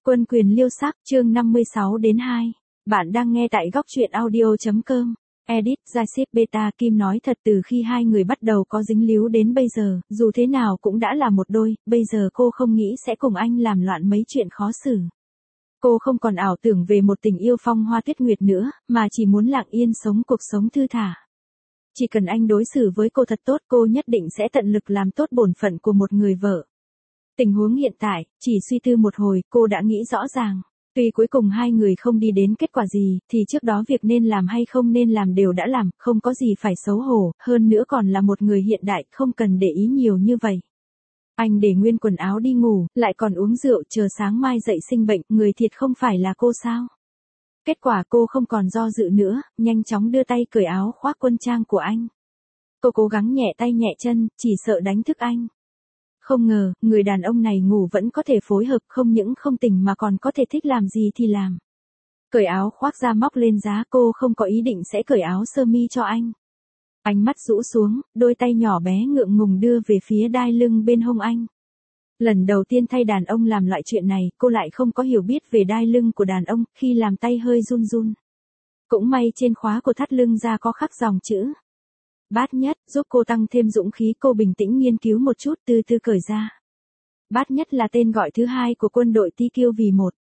Quân quyền liêu sắc, chương 56-2. Bạn đang nghe tại góc truyện audio.com. Edit, Jaship Beta Kim nói thật, từ khi hai người bắt đầu có dính líu đến bây giờ, dù thế nào cũng đã là một đôi, bây giờ cô không nghĩ sẽ cùng anh làm loạn mấy chuyện khó xử. Cô không còn ảo tưởng về một tình yêu phong hoa tuyết nguyệt nữa, mà chỉ muốn lặng yên sống cuộc sống thư thả. Chỉ cần anh đối xử với cô thật tốt, cô nhất định sẽ tận lực làm tốt bổn phận của một người vợ. Tình huống hiện tại, chỉ suy tư một hồi, cô đã nghĩ rõ ràng. Tuy cuối cùng hai người không đi đến kết quả gì, thì trước đó việc nên làm hay không nên làm đều đã làm, không có gì phải xấu hổ, hơn nữa còn là một người hiện đại, không cần để ý nhiều như vậy. Anh để nguyên quần áo đi ngủ, lại còn uống rượu, chờ sáng mai dậy sinh bệnh, người thiệt không phải là cô sao? Kết quả cô không còn do dự nữa, nhanh chóng đưa tay cởi áo khoác quân trang của anh. Cô cố gắng nhẹ tay nhẹ chân, chỉ sợ đánh thức anh. Không ngờ, người đàn ông này ngủ vẫn có thể phối hợp, không những không tỉnh mà còn có thể thích làm gì thì làm. Cởi áo khoác ra móc lên giá, cô không có ý định sẽ cởi áo sơ mi cho anh. Ánh mắt rũ xuống, đôi tay nhỏ bé ngượng ngùng đưa về phía đai lưng bên hông anh. Lần đầu tiên thay đàn ông làm loại chuyện này, cô lại không có hiểu biết về đai lưng của đàn ông, khi làm tay hơi run run. Cũng may trên khóa của thắt lưng ra có khắc dòng chữ Bát Nhất, giúp cô tăng thêm dũng khí. Cô bình tĩnh nghiên cứu một chút, từ từ cởi ra. Bát Nhất là tên gọi thứ hai của quân đội TQ vì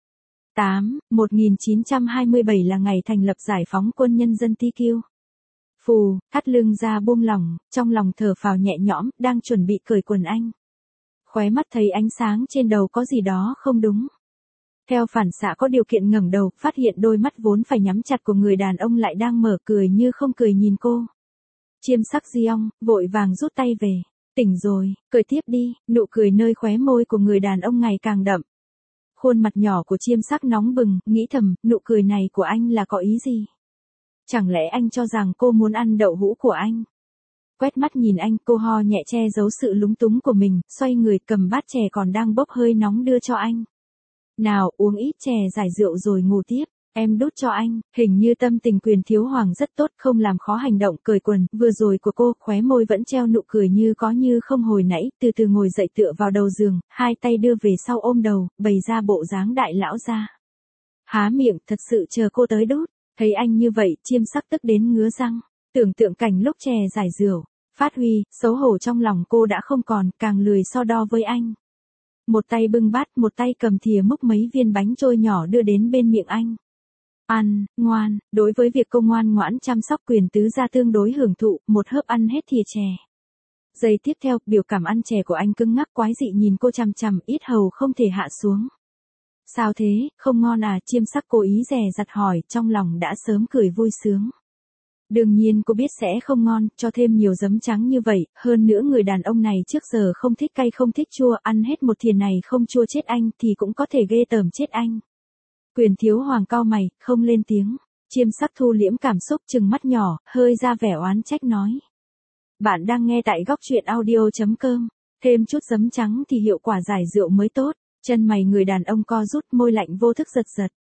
1927 là ngày thành lập giải phóng quân nhân dân TQ. Phù, thắt lưng ra buông lỏng, trong lòng thở phào nhẹ nhõm, đang chuẩn bị cởi quần anh. Khóe mắt thấy ánh sáng trên đầu có gì đó không đúng. Theo phản xạ có điều kiện ngẩng đầu, phát hiện đôi mắt vốn phải nhắm chặt của người đàn ông lại đang mở, cười như không cười nhìn cô. Chiêm sắc Giong, vội vàng rút tay về. Tỉnh rồi, cởi tiếp đi. Nụ cười nơi khóe môi của người đàn ông ngày càng đậm. Khuôn mặt nhỏ của chiêm sắc nóng bừng, nghĩ thầm, nụ cười này của anh là có ý gì? Chẳng lẽ anh cho rằng cô muốn ăn đậu hũ của anh? Quét mắt nhìn anh, cô ho nhẹ che giấu sự lúng túng của mình, xoay người cầm bát chè còn đang bốc hơi nóng đưa cho anh. Nào, uống ít chè giải rượu rồi ngủ tiếp. Em đút cho anh. Hình như tâm tình Quyền Thiếu Hoàng rất tốt, không làm khó hành động cởi quần vừa rồi của cô, khóe môi vẫn treo nụ cười như có như không hồi nãy, từ từ ngồi dậy tựa vào đầu giường, hai tay đưa về sau ôm đầu, bày ra bộ dáng đại lão ra. Há miệng, thật sự chờ cô tới đút. Thấy anh như vậy, chiêm sắc tức đến ngứa răng. Tưởng tượng cảnh lúc chè giải rượu, phát huy, xấu hổ trong lòng cô đã không còn, càng lười so đo với anh. Một tay bưng bát, một tay cầm thìa múc mấy viên bánh trôi nhỏ đưa đến bên miệng anh. Ăn, ngoan. Đối với việc cô ngoan ngoãn chăm sóc, Quyền tứ gia tương đối hưởng thụ, một hớp ăn hết thìa chè. Giây tiếp theo, biểu cảm ăn chè của anh cứng ngắc quái dị nhìn cô chằm chằm, ít hầu không thể hạ xuống. Sao thế, không ngon à? Chiêm sắc cố ý dè dặt hỏi, trong lòng đã sớm cười vui sướng. Đương nhiên cô biết sẽ không ngon, cho thêm nhiều giấm trắng như vậy, hơn nữa người đàn ông này trước giờ không thích cay không thích chua, ăn hết một thìa này không chua chết anh thì cũng có thể ghê tởm chết anh. Quyền Thiếu Hoàng cau mày, không lên tiếng. Chiêm sắc thu liễm cảm xúc, trừng mắt nhỏ, hơi ra vẻ oán trách nói. Bạn đang nghe tại góc truyện audio.com. Thêm chút giấm trắng thì hiệu quả giải rượu mới tốt. Chân mày người đàn ông co rút, môi lạnh vô thức giật giật.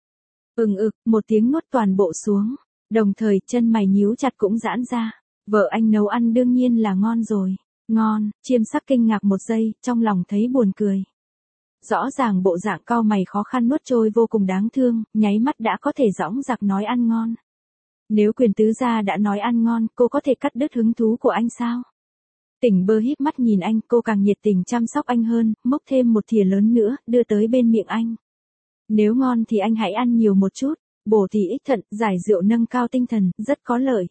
Một tiếng nuốt toàn bộ xuống. Đồng thời, chân mày nhíu chặt cũng giãn ra. Vợ anh nấu ăn đương nhiên là ngon rồi. Ngon. Chiêm sắc kinh ngạc một giây, trong lòng thấy buồn cười. Rõ ràng bộ dạng cau mày khó khăn nuốt trôi vô cùng đáng thương, nháy mắt đã có thể dõng dạc nói ăn ngon. Nếu Quyền tứ gia đã nói ăn ngon, cô có thể cắt đứt hứng thú của anh sao? Tỉnh bơ híp mắt nhìn anh, cô càng nhiệt tình chăm sóc anh hơn, múc thêm một thìa lớn nữa, đưa tới bên miệng anh. Nếu ngon thì anh hãy ăn nhiều một chút, bổ thì ích thận, giải rượu nâng cao tinh thần, rất có lợi.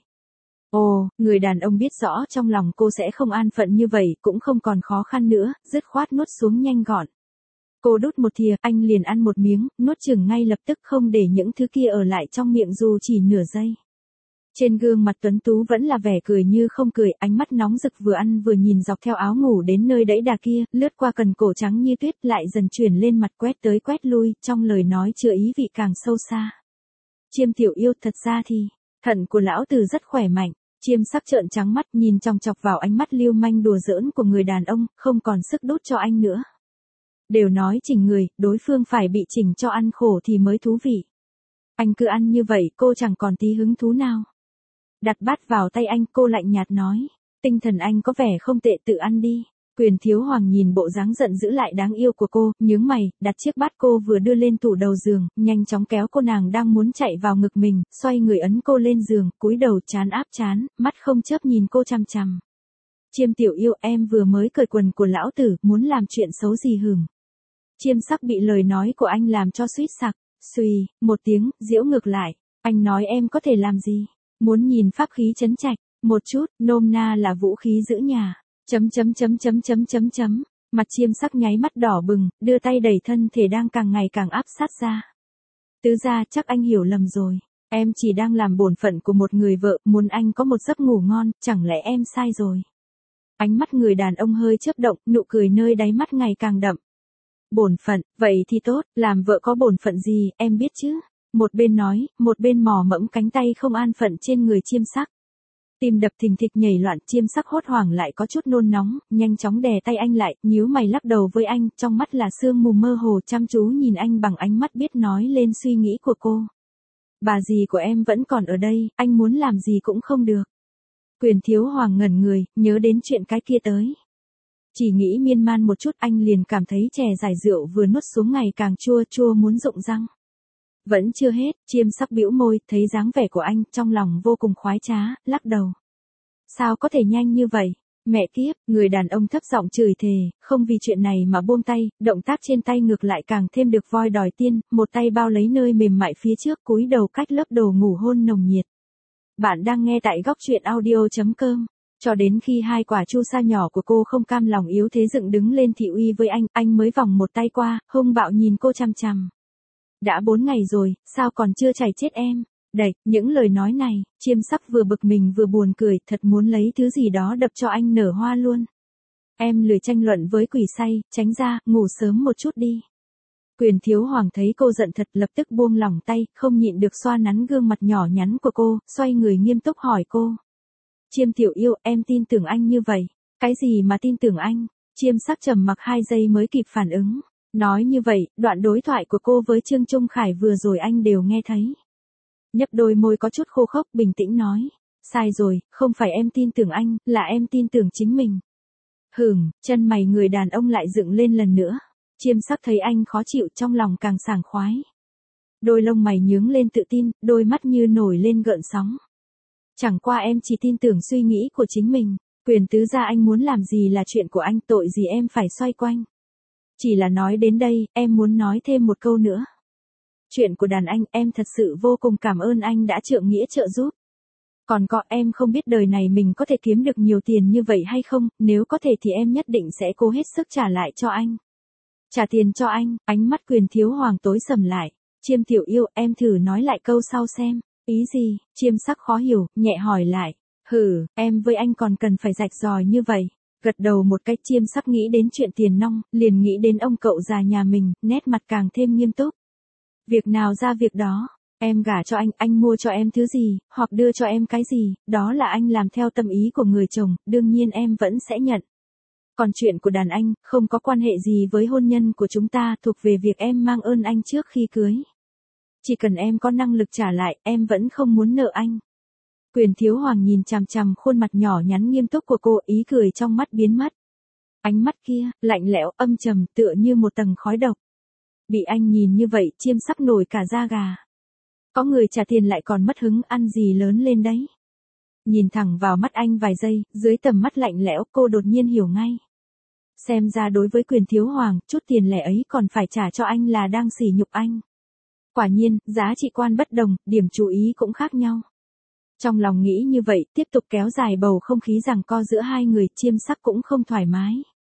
Ồ, người đàn ông biết rõ trong lòng cô sẽ không an phận như vậy, cũng không còn khó khăn nữa, dứt khoát nuốt xuống nhanh gọn. Cô đút một thìa, anh liền ăn một miếng, nuốt chửng ngay lập tức, không để những thứ kia ở lại trong miệng dù chỉ nửa giây. Trên gương mặt tuấn tú vẫn là vẻ cười như không cười, ánh mắt nóng rực vừa ăn vừa nhìn dọc theo áo ngủ đến nơi đẫy đà kia, lướt qua cần cổ trắng như tuyết lại dần chuyển lên mặt quét tới quét lui, trong lời nói chứa ý vị càng sâu xa. Chiêm tiểu yêu, thật ra thì, thận của lão tử rất khỏe mạnh. Chiêm sắc trợn trắng mắt nhìn chòng chọc vào ánh mắt lưu manh đùa giỡn của người đàn ông, không còn sức đút cho anh nữa. Đều nói chỉnh người, đối phương phải bị chỉnh cho ăn khổ thì mới thú vị. Anh cứ ăn như vậy, cô chẳng còn tí hứng thú nào. Đặt bát vào tay anh, cô lạnh nhạt nói. Tinh thần anh có vẻ không tệ, tự ăn đi. Quyền Thiếu Hoàng nhìn bộ dáng giận dữ lại đáng yêu của cô, nhướng mày, đặt chiếc bát cô vừa đưa lên tủ đầu giường, nhanh chóng kéo cô nàng đang muốn chạy vào ngực mình, xoay người ấn cô lên giường, cúi đầu trán áp trán, mắt không chớp nhìn cô chằm chằm. Chiêm tiểu yêu, em vừa mới cởi quần của lão tử, muốn làm chuyện xấu gì hửng. Chiêm Sắc bị lời nói của anh làm cho suýt sặc, xuy, một tiếng, giễu ngược lại, anh nói em có thể làm gì? Muốn nhìn pháp khí trấn trạch, một chút, nôm na là vũ khí giữ nhà. Mặt Chiêm Sắc nháy mắt đỏ bừng, đưa tay đẩy thân thể đang càng ngày càng áp sát ra. Tứ gia, chắc anh hiểu lầm rồi. Em chỉ đang làm bổn phận của một người vợ, muốn anh có một giấc ngủ ngon, chẳng lẽ em sai rồi? Ánh mắt người đàn ông hơi chớp động, nụ cười nơi đáy mắt ngày càng đậm. Bổn phận, vậy thì tốt, làm vợ có bổn phận gì, em biết chứ? Một bên nói, một bên mò mẫm cánh tay không an phận trên người Chiêm Sắc. Tim đập thình thịch nhảy loạn, Chiêm Sắc hốt hoảng lại có chút nôn nóng, nhanh chóng đè tay anh lại, nhíu mày lắc đầu với anh, trong mắt là sương mù mơ hồ chăm chú nhìn anh bằng ánh mắt biết nói lên suy nghĩ của cô. Bà dì của em vẫn còn ở đây, anh muốn làm gì cũng không được. Quyền Thiếu Hoàng ngẩn người, nhớ đến chuyện cái kia tới. Chỉ nghĩ miên man một chút anh liền cảm thấy chè giải rượu vừa nuốt xuống ngày càng chua chua muốn rụng răng. Vẫn chưa hết, Chiêm Sắc bĩu môi, thấy dáng vẻ của anh, trong lòng vô cùng khoái trá, lắc đầu. Sao có thể nhanh như vậy? Mẹ kiếp, người đàn ông thấp giọng chửi thề, không vì chuyện này mà buông tay, động tác trên tay ngược lại càng thêm được voi đòi tiên, một tay bao lấy nơi mềm mại phía trước, cúi đầu cách lớp đồ ngủ hôn nồng nhiệt. Bạn đang nghe tại góc truyện audio.com. Cho đến khi hai quả chu sa nhỏ của cô không cam lòng yếu thế dựng đứng lên thị uy với anh mới vòng một tay qua, hung bạo nhìn cô chằm chằm. Đã 4 ngày rồi, sao còn chưa chảy chết em? Đẩy, những lời nói này, Chiêm Sắc vừa bực mình vừa buồn cười, thật muốn lấy thứ gì đó đập cho anh nở hoa luôn. Em lười tranh luận với quỷ say, tránh ra, ngủ sớm một chút đi. Quyền Thiếu Hoàng thấy cô giận thật lập tức buông lỏng tay, không nhịn được xoa nắn gương mặt nhỏ nhắn của cô, xoay người nghiêm túc hỏi cô. Chiêm tiểu yêu, em tin tưởng anh như vậy. Cái gì mà tin tưởng anh? Chiêm Sắc trầm mặc 2 giây mới kịp phản ứng. Nói như vậy, đoạn đối thoại của cô với Trương Trung Khải vừa rồi anh đều nghe thấy. Nhấp đôi môi có chút khô khốc, bình tĩnh nói. Sai rồi, không phải em tin tưởng anh, là em tin tưởng chính mình. Chân mày người đàn ông lại dựng lên lần nữa. Chiêm Sắc thấy anh khó chịu trong lòng càng sảng khoái. Đôi lông mày nhướng lên tự tin, đôi mắt như nổi lên gợn sóng. Chẳng qua em chỉ tin tưởng suy nghĩ của chính mình. Quyền tứ gia anh muốn làm gì là chuyện của anh, tội gì em phải xoay quanh. Chỉ là nói đến đây, em muốn nói thêm một câu nữa. Chuyện của đàn anh, em thật sự vô cùng cảm ơn anh đã trượng nghĩa trợ giúp. Còn có, em không biết đời này mình có thể kiếm được nhiều tiền như vậy hay không, nếu có thể thì em nhất định sẽ cố hết sức trả lại cho anh. Trả tiền cho anh, ánh mắt Quyền Thiếu Hoàng tối sầm lại. Chiêm tiểu yêu, em thử nói lại câu sau xem. Ý gì? Chiêm Sắc khó hiểu, nhẹ hỏi lại. Em với anh còn cần phải rạch ròi như vậy. Gật đầu một cách, Chiêm Sắc nghĩ đến chuyện tiền nong, liền nghĩ đến ông cậu già nhà mình, nét mặt càng thêm nghiêm túc. Việc nào ra việc đó, em gả cho anh mua cho em thứ gì, hoặc đưa cho em cái gì, đó là anh làm theo tâm ý của người chồng, đương nhiên em vẫn sẽ nhận. Còn chuyện của đàn anh, không có quan hệ gì với hôn nhân của chúng ta, thuộc về việc em mang ơn anh trước khi cưới. Chỉ cần em có năng lực trả lại, em vẫn không muốn nợ anh. Quyền Thiếu Hoàng nhìn chằm chằm khuôn mặt nhỏ nhắn nghiêm túc của cô, ý cười trong mắt biến mất. Ánh mắt kia, lạnh lẽo, âm trầm, tựa như một tầng khói độc. Bị anh nhìn như vậy, Chiêm Sắc nổi cả da gà. Có người trả tiền lại còn mất hứng, ăn gì lớn lên đấy. Nhìn thẳng vào mắt anh vài giây, dưới tầm mắt lạnh lẽo, cô đột nhiên hiểu ngay. Xem ra đối với Quyền Thiếu Hoàng, chút tiền lẻ ấy còn phải trả cho anh là đang sỉ nhục anh. Quả nhiên, giá trị quan bất đồng, điểm chú ý cũng khác nhau. Trong lòng nghĩ như vậy, tiếp tục kéo dài bầu không khí giằng co giữa hai người, Chiêm Sắc cũng không thoải mái.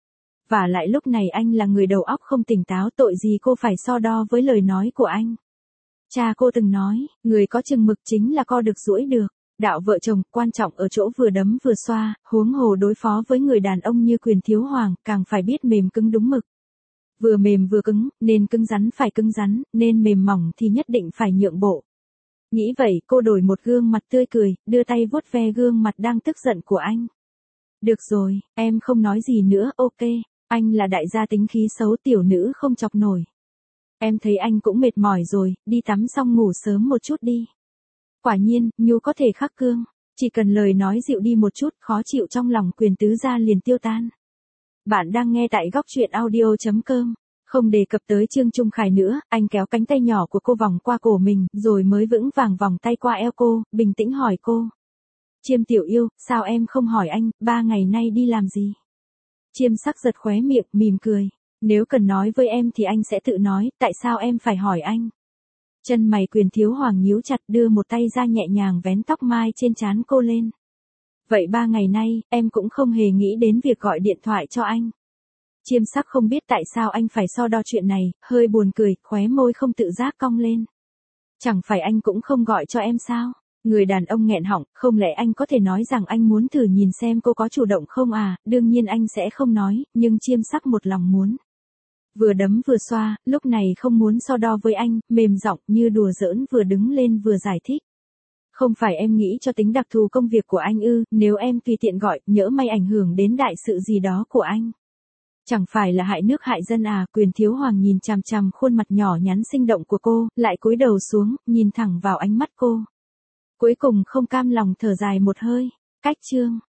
Và lại lúc này anh là người đầu óc không tỉnh táo, tội gì cô phải so đo với lời nói của anh. Cha cô từng nói, người có chừng mực chính là co được duỗi được. Đạo vợ chồng, quan trọng ở chỗ vừa đấm vừa xoa, huống hồ đối phó với người đàn ông như Quyền Thiếu Hoàng, càng phải biết mềm cứng đúng mực. Vừa mềm vừa cứng, nên cứng rắn phải cứng rắn, nên mềm mỏng thì nhất định phải nhượng bộ. Nghĩ vậy, cô đổi một gương mặt tươi cười, đưa tay vuốt ve gương mặt đang tức giận của anh. Được rồi, em không nói gì nữa, ok. Anh là đại gia tính khí xấu, tiểu nữ không chọc nổi. Em thấy anh cũng mệt mỏi rồi, đi tắm xong ngủ sớm một chút đi. Quả nhiên, nhu có thể khắc cương. Chỉ cần lời nói dịu đi một chút, khó chịu trong lòng Quyền tứ gia liền tiêu tan. Bạn đang nghe tại góc truyện audio.com. Không đề cập tới Trương Trung Khải nữa, anh kéo cánh tay nhỏ của cô vòng qua cổ mình, rồi mới vững vàng vòng tay qua eo cô, bình tĩnh hỏi cô. Chiêm tiểu yêu, sao em không hỏi anh, 3 ngày nay đi làm gì? Chiêm sắc giật khóe miệng, mỉm cười. Nếu cần nói với em thì anh sẽ tự nói, tại sao em phải hỏi anh? Chân mày Quyền Thiếu Hoàng nhíu chặt, đưa một tay ra nhẹ nhàng vén tóc mai trên trán cô lên. Vậy 3 ngày nay, em cũng không hề nghĩ đến việc gọi điện thoại cho anh. Chiêm sắc không biết tại sao anh phải so đo chuyện này, hơi buồn cười, khóe môi không tự giác cong lên. Chẳng phải anh cũng không gọi cho em sao? Người đàn ông nghẹn họng, không lẽ anh có thể nói rằng anh muốn thử nhìn xem cô có chủ động không à? Đương nhiên anh sẽ không nói, nhưng Chiêm sắc một lòng muốn. Vừa đấm vừa xoa, lúc này không muốn so đo với anh, mềm giọng như đùa giỡn, vừa đứng lên vừa giải thích. Không phải em nghĩ cho tính đặc thù công việc của anh ư, nếu em tùy tiện gọi, nhỡ may ảnh hưởng đến đại sự gì đó của anh. Chẳng phải là hại nước hại dân à? Quyền Thiếu Hoàng nhìn chằm chằm khuôn mặt nhỏ nhắn sinh động của cô, lại cúi đầu xuống, nhìn thẳng vào ánh mắt cô. Cuối cùng không cam lòng thở dài một hơi. Cách chương